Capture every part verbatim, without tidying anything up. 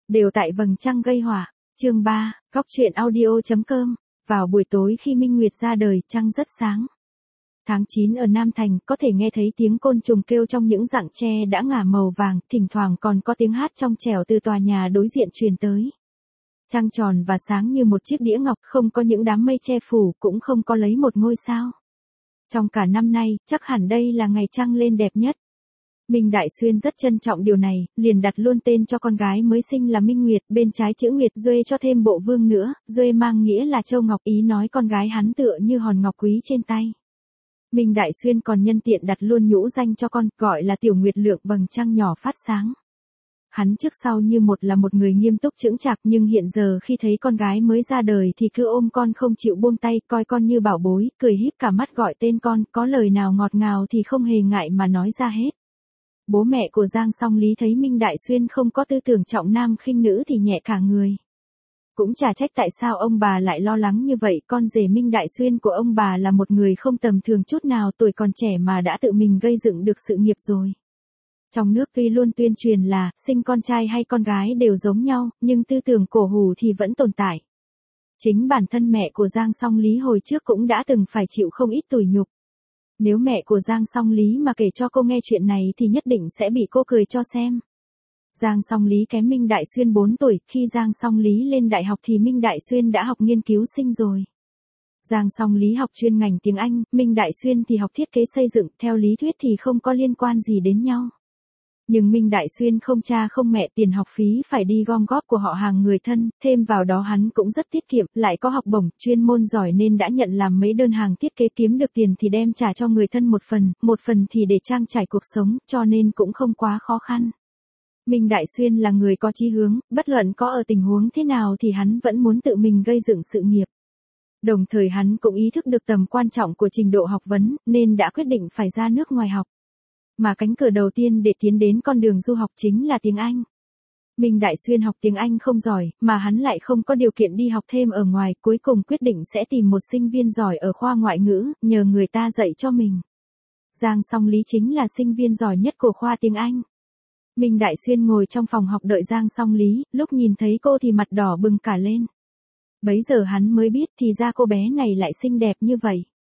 Đều tại vầng trăng gây họa. Chương ba, góc truyện audio.com. Vào buổi tối khi minh nguyệt ra đời, trăng rất sáng. Tháng chín ở Nam Thành, có thể nghe thấy tiếng côn trùng kêu trong những rặng tre đã ngả màu vàng, thỉnh thoảng còn có tiếng hát trong trẻo từ tòa nhà đối diện truyền tới. Trăng tròn và sáng như một chiếc đĩa ngọc, không có những đám mây che phủ, cũng không có lấy một ngôi sao. Trong cả năm nay, chắc hẳn đây là ngày trăng lên đẹp nhất. Minh Đại Xuyên rất trân trọng điều này, liền đặt luôn tên cho con gái mới sinh là Minh Nguyệt, bên trái chữ Nguyệt Duê cho thêm bộ vương nữa, Duê mang nghĩa là châu ngọc, ý nói con gái hắn tựa như hòn ngọc quý trên tay. Minh Đại Xuyên còn nhân tiện đặt luôn nhũ danh cho con, gọi là Tiểu Nguyệt Lượng vầng trăng nhỏ phát sáng. Hắn trước sau như một là một người nghiêm túc chững chạc, nhưng hiện giờ khi thấy con gái mới ra đời thì cứ ôm con không chịu buông tay, coi con như bảo bối, cười híp cả mắt gọi tên con, có lời nào ngọt ngào thì không hề ngại mà nói ra hết. Bố mẹ của Giang Song Lý thấy Minh Đại Xuyên không có tư tưởng trọng nam khinh nữ thì nhẹ cả người. Cũng chả trách tại sao ông bà lại lo lắng như vậy, con rể Minh Đại Xuyên của ông bà là một người không tầm thường chút nào, tuổi còn trẻ mà đã tự mình gây dựng được sự nghiệp rồi. Trong nước tuy luôn tuyên truyền là sinh con trai hay con gái đều giống nhau, nhưng tư tưởng cổ hủ thì vẫn tồn tại. Chính bản thân mẹ của Giang Song Lý hồi trước cũng đã từng phải chịu không ít tủi nhục. Nếu mẹ của Giang Song Lý mà kể cho cô nghe chuyện này thì nhất định sẽ bị cô cười cho xem. Giang Song Lý kém Minh Đại Xuyên bốn tuổi, khi Giang Song Lý lên đại học thì Minh Đại Xuyên đã học nghiên cứu sinh rồi. Giang Song Lý học chuyên ngành tiếng Anh, Minh Đại Xuyên thì học thiết kế xây dựng, theo lý thuyết thì không có liên quan gì đến nhau. Nhưng Minh Đại Xuyên không cha không mẹ, tiền học phí phải đi gom góp của họ hàng người thân, thêm vào đó hắn cũng rất tiết kiệm, lại có học bổng, chuyên môn giỏi nên đã nhận làm mấy đơn hàng thiết kế, kiếm được tiền thì đem trả cho người thân một phần, một phần thì để trang trải cuộc sống, cho nên cũng không quá khó khăn. Minh Đại Xuyên là người có chí hướng, bất luận có ở tình huống thế nào thì hắn vẫn muốn tự mình gây dựng sự nghiệp. Đồng thời hắn cũng ý thức được tầm quan trọng của trình độ học vấn, nên đã quyết định phải ra nước ngoài học. Mà cánh cửa đầu tiên để tiến đến con đường du học chính là tiếng Anh. Minh Đại Xuyên học tiếng Anh không giỏi, mà hắn lại không có điều kiện đi học thêm ở ngoài, cuối cùng quyết định sẽ tìm một sinh viên giỏi ở khoa ngoại ngữ, nhờ người ta dạy cho mình. Giang Song Lý chính là sinh viên giỏi nhất của khoa tiếng Anh. Minh Đại Xuyên ngồi trong phòng học đợi Giang Song Lý, lúc nhìn thấy cô thì mặt đỏ bừng cả lên. Bấy giờ hắn mới biết thì ra cô bé này lại xinh đẹp như vậy.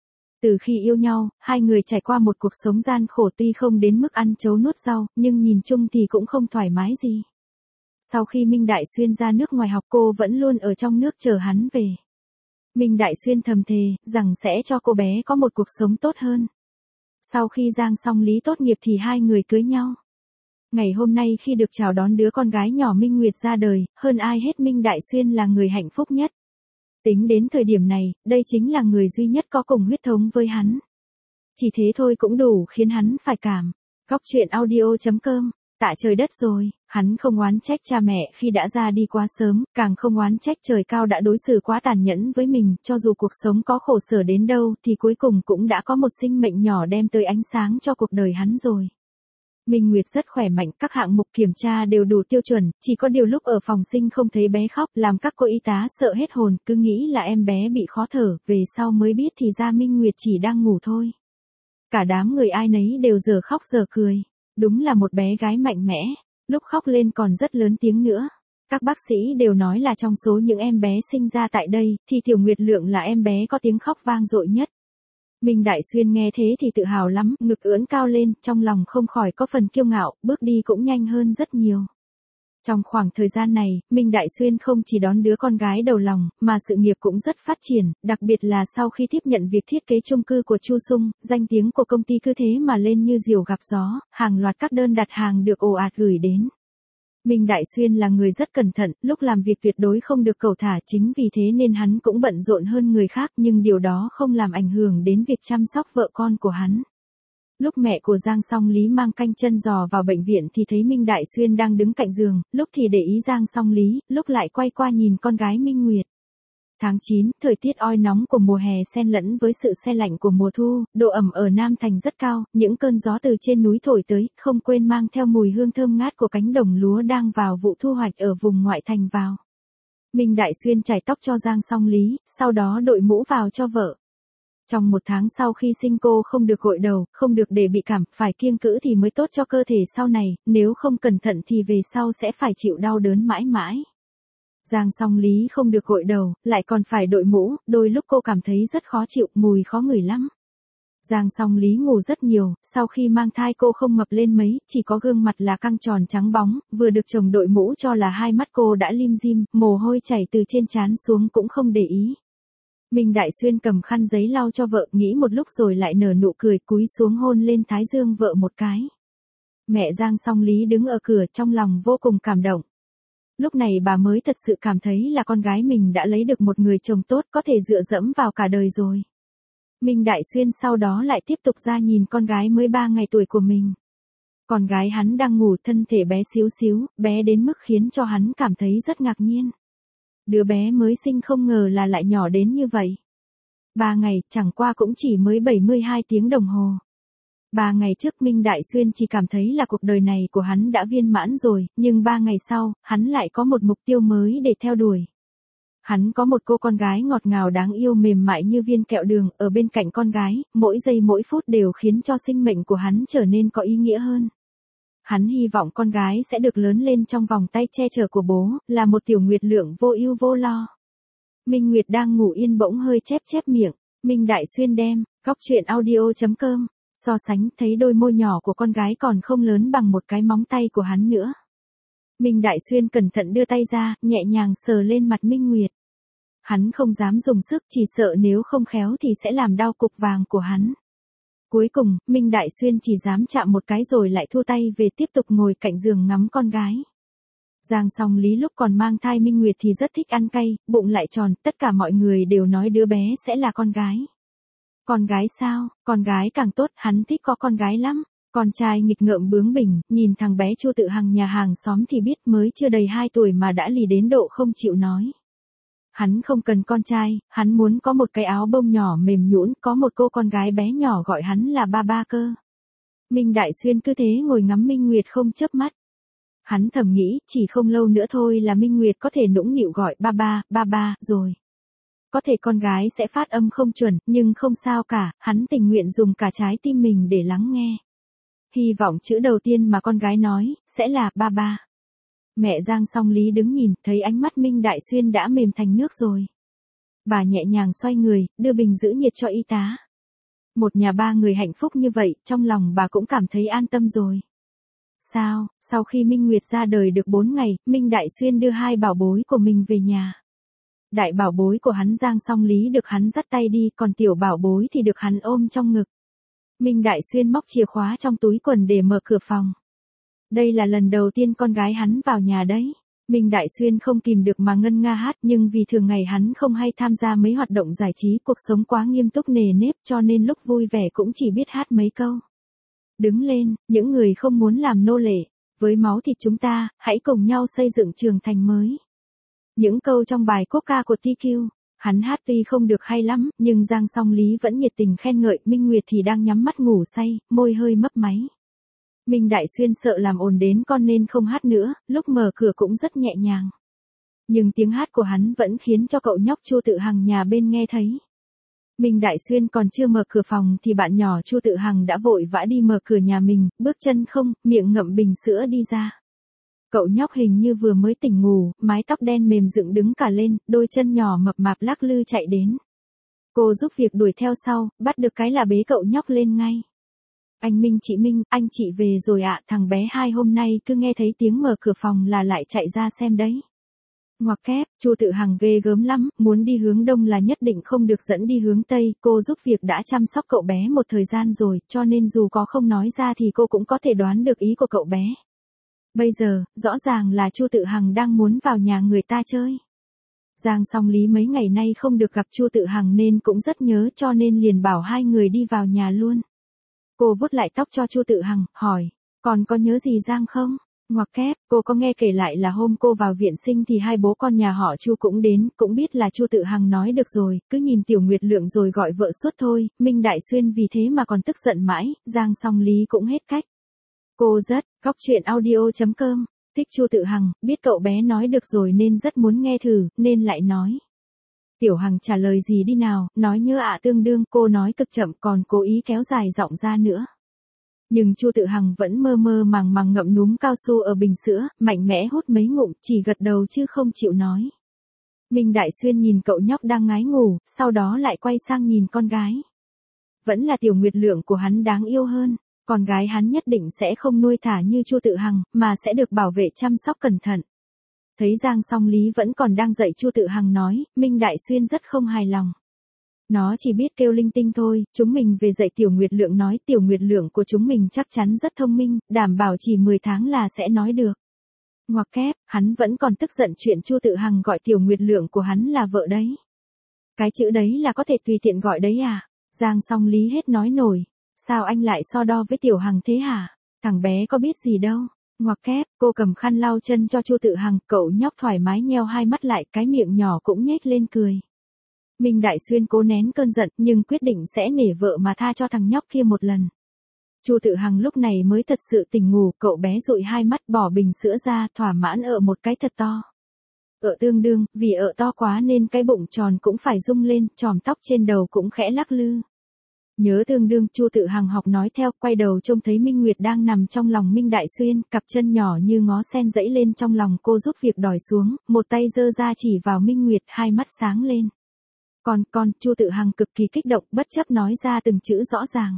Từ khi yêu nhau, hai người trải qua một cuộc sống gian khổ, tuy không đến mức ăn trấu nuốt rau, nhưng nhìn chung thì cũng không thoải mái gì. Sau khi Minh Đại Xuyên ra nước ngoài học, cô vẫn luôn ở trong nước chờ hắn về. Minh Đại Xuyên thầm thề, rằng sẽ cho cô bé có một cuộc sống tốt hơn. Sau khi Giang Song Lý tốt nghiệp thì hai người cưới nhau. Ngày hôm nay khi được chào đón đứa con gái nhỏ Minh Nguyệt ra đời, hơn ai hết Minh Đại Xuyên là người hạnh phúc nhất. Tính đến thời điểm này, đây chính là người duy nhất có cùng huyết thống với hắn. Chỉ thế thôi cũng đủ khiến hắn phải cảm. Góc truyện audio.com. Tạ trời đất rồi, hắn không oán trách cha mẹ khi đã ra đi quá sớm, càng không oán trách trời cao đã đối xử quá tàn nhẫn với mình, cho dù cuộc sống có khổ sở đến đâu thì cuối cùng cũng đã có một sinh mệnh nhỏ đem tới ánh sáng cho cuộc đời hắn rồi. Minh Nguyệt rất khỏe mạnh, các hạng mục kiểm tra đều đủ tiêu chuẩn, chỉ có điều lúc ở phòng sinh không thấy bé khóc, làm các cô y tá sợ hết hồn, cứ nghĩ là em bé bị khó thở, về sau mới biết thì ra Minh Nguyệt chỉ đang ngủ thôi. Cả đám người ai nấy đều giờ khóc giờ cười, đúng là một bé gái mạnh mẽ, lúc khóc lên còn rất lớn tiếng nữa. Các bác sĩ đều nói là trong số những em bé sinh ra tại đây, thì Tiểu Nguyệt Lượng là em bé có tiếng khóc vang dội nhất. Minh Đại Xuyên nghe thế thì tự hào lắm, ngực ưỡn cao lên, trong lòng không khỏi có phần kiêu ngạo, bước đi cũng nhanh hơn rất nhiều. Trong khoảng thời gian này, Minh Đại Xuyên không chỉ đón đứa con gái đầu lòng, mà sự nghiệp cũng rất phát triển, đặc biệt là sau khi tiếp nhận việc thiết kế chung cư của Chu Sung, danh tiếng của công ty cứ thế mà lên như diều gặp gió, hàng loạt các đơn đặt hàng được ồ ạt gửi đến. Minh Đại Xuyên là người rất cẩn thận, lúc làm việc tuyệt đối không được cẩu thả, chính vì thế nên hắn cũng bận rộn hơn người khác, nhưng điều đó không làm ảnh hưởng đến việc chăm sóc vợ con của hắn. Lúc mẹ của Giang Song Lý mang canh chân giò vào bệnh viện thì thấy Minh Đại Xuyên đang đứng cạnh giường, lúc thì để ý Giang Song Lý, lúc lại quay qua nhìn con gái Minh Nguyệt. Tháng chín, thời tiết oi nóng của mùa hè xen lẫn với sự se lạnh của mùa thu, độ ẩm ở Nam Thành rất cao, những cơn gió từ trên núi thổi tới, không quên mang theo mùi hương thơm ngát của cánh đồng lúa đang vào vụ thu hoạch ở vùng ngoại thành vào. Minh Đại Xuyên chải tóc cho Giang Song Lý, sau đó đội mũ vào cho vợ. Trong một tháng sau khi sinh cô không được gội đầu, không được để bị cảm, phải kiêng cữ thì mới tốt cho cơ thể sau này, nếu không cẩn thận thì về sau sẽ phải chịu đau đớn mãi mãi. Giang Song Lý không được gội đầu, lại còn phải đội mũ, đôi lúc cô cảm thấy rất khó chịu, mùi khó ngửi lắm. Giang Song Lý ngủ rất nhiều, sau khi mang thai cô không mập lên mấy, chỉ có gương mặt là căng tròn trắng bóng, vừa được chồng đội mũ cho là hai mắt cô đã lim dim, mồ hôi chảy từ trên trán xuống cũng không để ý. Minh Đại Xuyên cầm khăn giấy lau cho vợ, nghĩ một lúc rồi lại nở nụ cười, cúi xuống hôn lên thái dương vợ một cái. Mẹ Giang Song Lý đứng ở cửa trong lòng vô cùng cảm động. Lúc này bà mới thật sự cảm thấy là con gái mình đã lấy được một người chồng tốt có thể dựa dẫm vào cả đời rồi. Minh Đại Xuyên sau đó lại tiếp tục ra nhìn con gái mới ba ngày tuổi của mình. Con gái hắn đang ngủ, thân thể bé xíu xíu, bé đến mức khiến cho hắn cảm thấy rất ngạc nhiên. Đứa bé mới sinh không ngờ là lại nhỏ đến như vậy. Ba ngày, chẳng qua cũng chỉ mới bảy mươi hai tiếng đồng hồ. Ba ngày trước Minh Đại Xuyên chỉ cảm thấy là cuộc đời này của hắn đã viên mãn rồi, nhưng ba ngày sau, hắn lại có một mục tiêu mới để theo đuổi. Hắn có một cô con gái ngọt ngào đáng yêu mềm mại như viên kẹo đường, ở bên cạnh con gái, mỗi giây mỗi phút đều khiến cho sinh mệnh của hắn trở nên có ý nghĩa hơn. Hắn hy vọng con gái sẽ được lớn lên trong vòng tay che chở của bố, là một tiểu nguyệt lượng vô ưu vô lo. Minh Nguyệt đang ngủ yên bỗng hơi chép chép miệng, Minh Đại Xuyên đem, góc truyện audio chấm com, so sánh thấy đôi môi nhỏ của con gái còn không lớn bằng một cái móng tay của hắn nữa. Minh Đại Xuyên cẩn thận đưa tay ra, nhẹ nhàng sờ lên mặt Minh Nguyệt. Hắn không dám dùng sức, chỉ sợ nếu không khéo thì sẽ làm đau cục vàng của hắn. Cuối cùng, Minh Đại Xuyên chỉ dám chạm một cái rồi lại thua tay về tiếp tục ngồi cạnh giường ngắm con gái. Giang Song Lý lúc còn mang thai Minh Nguyệt thì rất thích ăn cay, bụng lại tròn, tất cả mọi người đều nói đứa bé sẽ là con gái. Con gái sao, con gái càng tốt, hắn thích có con gái lắm. Con trai nghịch ngợm bướng bỉnh, nhìn thằng bé Chu Tự Hằng nhà hàng xóm thì biết mới chưa đầy hai tuổi mà đã lì đến độ không chịu nói. Hắn không cần con trai, hắn muốn có một cái áo bông nhỏ mềm nhũn, có một cô con gái bé nhỏ gọi hắn là ba ba cơ. Minh Đại Xuyên cứ thế ngồi ngắm Minh Nguyệt không chớp mắt. Hắn thầm nghĩ, chỉ không lâu nữa thôi là Minh Nguyệt có thể nũng nịu gọi ba ba, ba ba, rồi. Có thể con gái sẽ phát âm không chuẩn, nhưng không sao cả, hắn tình nguyện dùng cả trái tim mình để lắng nghe. Hy vọng chữ đầu tiên mà con gái nói, sẽ là ba ba. Mẹ Giang Song Lý đứng nhìn, thấy ánh mắt Minh Đại Xuyên đã mềm thành nước rồi. Bà nhẹ nhàng xoay người, đưa bình giữ nhiệt cho y tá. Một nhà ba người hạnh phúc như vậy, trong lòng bà cũng cảm thấy an tâm rồi. Sao, sau khi Minh Nguyệt ra đời được bốn ngày, Minh Đại Xuyên đưa hai bảo bối của mình về nhà. Đại bảo bối của hắn Giang Song Lý được hắn dắt tay đi, còn tiểu bảo bối thì được hắn ôm trong ngực. Minh Đại Xuyên móc chìa khóa trong túi quần để mở cửa phòng. Đây là lần đầu tiên con gái hắn vào nhà đấy. Minh Đại Xuyên không kìm được mà ngân nga hát, nhưng vì thường ngày hắn không hay tham gia mấy hoạt động giải trí, cuộc sống quá nghiêm túc nề nếp cho nên lúc vui vẻ cũng chỉ biết hát mấy câu. Đứng lên, những người không muốn làm nô lệ, với máu thịt chúng ta, hãy cùng nhau xây dựng trường thành mới. Những câu trong bài quốc ca của tê quy, hắn hát tuy không được hay lắm, nhưng Giang Song Lý vẫn nhiệt tình khen ngợi, Minh Nguyệt thì đang nhắm mắt ngủ say, môi hơi mấp máy. Minh Đại Xuyên sợ làm ồn đến con nên không hát nữa, lúc mở cửa cũng rất nhẹ nhàng. Nhưng tiếng hát của hắn vẫn khiến cho cậu nhóc Chu Tự Hằng nhà bên nghe thấy. Minh Đại Xuyên còn chưa mở cửa phòng thì bạn nhỏ Chu Tự Hằng đã vội vã đi mở cửa nhà mình, bước chân không, miệng ngậm bình sữa đi ra. Cậu nhóc hình như vừa mới tỉnh ngủ, mái tóc đen mềm dựng đứng cả lên, đôi chân nhỏ mập mạp lắc lư chạy đến. Cô giúp việc đuổi theo sau, bắt được cái là bế cậu nhóc lên ngay. Anh Minh chị Minh, anh chị về rồi ạ, thằng bé hai hôm nay cứ nghe thấy tiếng mở cửa phòng là lại chạy ra xem đấy. Ngoặc kép, Chu Tự Hằng ghê gớm lắm, muốn đi hướng đông là nhất định không được dẫn đi hướng tây, cô giúp việc đã chăm sóc cậu bé một thời gian rồi, cho nên dù có không nói ra thì cô cũng có thể đoán được ý của cậu bé. Bây giờ, rõ ràng là Chu Tự Hằng đang muốn vào nhà người ta chơi. Giang Song Lý mấy ngày nay không được gặp Chu Tự Hằng nên cũng rất nhớ cho nên liền bảo hai người đi vào nhà luôn. Cô vuốt lại tóc cho Chu Tự Hằng, hỏi, còn có nhớ gì Giang không? Ngoặc kép, cô có nghe kể lại là hôm cô vào viện sinh thì hai bố con nhà họ Chu cũng đến, cũng biết là Chu Tự Hằng nói được rồi, cứ nhìn Tiểu Nguyệt Lượng rồi gọi vợ suốt thôi, Minh Đại Xuyên vì thế mà còn tức giận mãi, Giang Song Lý cũng hết cách. Cô rất, góc truyện audio chấm com, thích Chu Tự Hằng, biết cậu bé nói được rồi nên rất muốn nghe thử, nên lại nói. Tiểu Hằng trả lời gì đi nào, nói nhớ ạ tương đương, cô nói cực chậm còn cố ý kéo dài giọng ra nữa. Nhưng Chu Tự Hằng vẫn mơ mơ màng màng ngậm núm cao su ở bình sữa, mạnh mẽ hút mấy ngụm, chỉ gật đầu chứ không chịu nói. Minh Đại Xuyên nhìn cậu nhóc đang ngái ngủ, sau đó lại quay sang nhìn con gái. Vẫn là Tiểu Nguyệt Lượng của hắn đáng yêu hơn, con gái hắn nhất định sẽ không nuôi thả như Chu Tự Hằng, mà sẽ được bảo vệ chăm sóc cẩn thận. Thấy Giang Song Lý vẫn còn đang dạy, Chu Tự Hằng nói, Minh Đại Xuyên rất không hài lòng. Nó chỉ biết kêu linh tinh thôi, chúng mình về dạy Tiểu Nguyệt Lượng nói, Tiểu Nguyệt Lượng của chúng mình chắc chắn rất thông minh, đảm bảo chỉ mười tháng là sẽ nói được. Ngoặc kép, hắn vẫn còn tức giận chuyện Chu Tự Hằng gọi Tiểu Nguyệt Lượng của hắn là vợ đấy. Cái chữ đấy là có thể tùy tiện gọi đấy à? Giang Song Lý hết nói nổi. Sao anh lại so đo với Tiểu Hằng thế hả? Thằng bé có biết gì đâu. Ngoặc kép, cô cầm khăn lau chân cho Chu Tự Hằng, cậu nhóc thoải mái nheo hai mắt lại, cái miệng nhỏ cũng nhếch lên cười. Minh Đại Xuyên cố nén cơn giận, nhưng quyết định sẽ nể vợ mà tha cho thằng nhóc kia một lần. Chu Tự Hằng lúc này mới thật sự tỉnh ngủ, cậu bé dụi hai mắt bỏ bình sữa ra, thỏa mãn ợ một cái thật to. Ợ tương đương, vì ợ to quá nên cái bụng tròn cũng phải rung lên, chòm tóc trên đầu cũng khẽ lắc lư. Nhớ tương đương, Chu Tự Hằng học nói theo, quay đầu trông thấy Minh Nguyệt đang nằm trong lòng Minh Đại Xuyên, cặp chân nhỏ như ngó sen dẫy lên trong lòng cô, giúp việc đòi xuống, một tay giơ ra chỉ vào Minh Nguyệt, hai mắt sáng lên. Con, con, Chu Tự Hằng cực kỳ kích động, bất chấp nói ra từng chữ rõ ràng.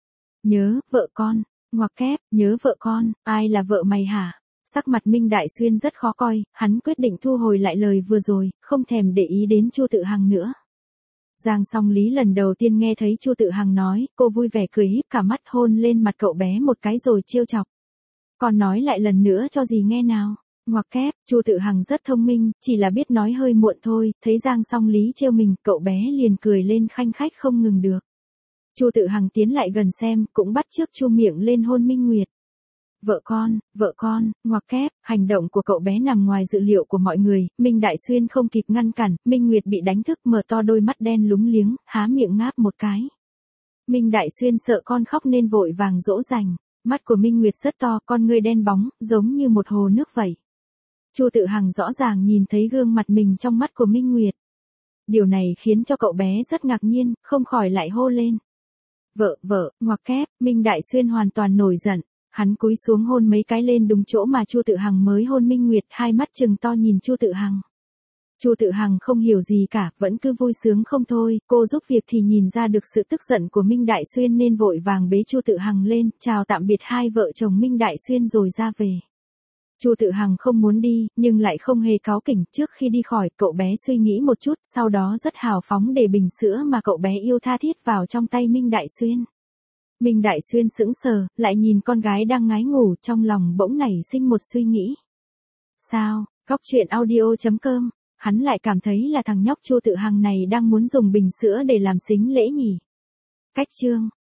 Nhớ, vợ con, ngoặc kép, nhớ vợ con, ai là vợ mày hả? Sắc mặt Minh Đại Xuyên rất khó coi, hắn quyết định thu hồi lại lời vừa rồi, không thèm để ý đến Chu Tự Hằng nữa. Giang Song Lý lần đầu tiên nghe thấy Chu Tự Hằng nói, cô vui vẻ cười híp cả mắt, hôn lên mặt cậu bé một cái rồi trêu chọc. Con nói lại lần nữa cho dì nghe nào. Ngoặc kép, Chu Tự Hằng rất thông minh, chỉ là biết nói hơi muộn thôi, thấy Giang Song Lý trêu mình, cậu bé liền cười lên khanh khách không ngừng được. Chu Tự Hằng tiến lại gần xem, cũng bắt chước chu miệng lên hôn Minh Nguyệt. Vợ con, vợ con, ngoặc kép, hành động của cậu bé nằm ngoài dự liệu của mọi người, Minh Đại Xuyên không kịp ngăn cản, Minh Nguyệt bị đánh thức, mở to đôi mắt đen lúng liếng, há miệng ngáp một cái. Minh Đại Xuyên sợ con khóc nên vội vàng dỗ dành, mắt của Minh Nguyệt rất to, con ngươi đen bóng, giống như một hồ nước vậy. Chu Tự Hằng rõ ràng nhìn thấy gương mặt mình trong mắt của Minh Nguyệt. Điều này khiến cho cậu bé rất ngạc nhiên, không khỏi lại hô lên. Vợ, vợ, ngoặc kép, Minh Đại Xuyên hoàn toàn nổi giận. Hắn cúi xuống hôn mấy cái lên đúng chỗ mà Chu Tự Hằng mới hôn Minh Nguyệt, hai mắt trừng to nhìn Chu Tự Hằng. Chu Tự Hằng không hiểu gì cả, vẫn cứ vui sướng không thôi, cô giúp việc thì nhìn ra được sự tức giận của Minh Đại Xuyên nên vội vàng bế Chu Tự Hằng lên, chào tạm biệt hai vợ chồng Minh Đại Xuyên rồi ra về. Chu Tự Hằng không muốn đi, nhưng lại không hề cáu kỉnh, trước khi đi khỏi, cậu bé suy nghĩ một chút, sau đó rất hào phóng để bình sữa mà cậu bé yêu tha thiết vào trong tay Minh Đại Xuyên. Minh Đại Xuyên sững sờ, lại nhìn con gái đang ngái ngủ, trong lòng bỗng nảy sinh một suy nghĩ. Sao, Góc Truyện Audio chấm com, hắn lại cảm thấy là thằng nhóc Chu Tự Hằng này đang muốn dùng bình sữa để làm sính lễ nhỉ? Cách chương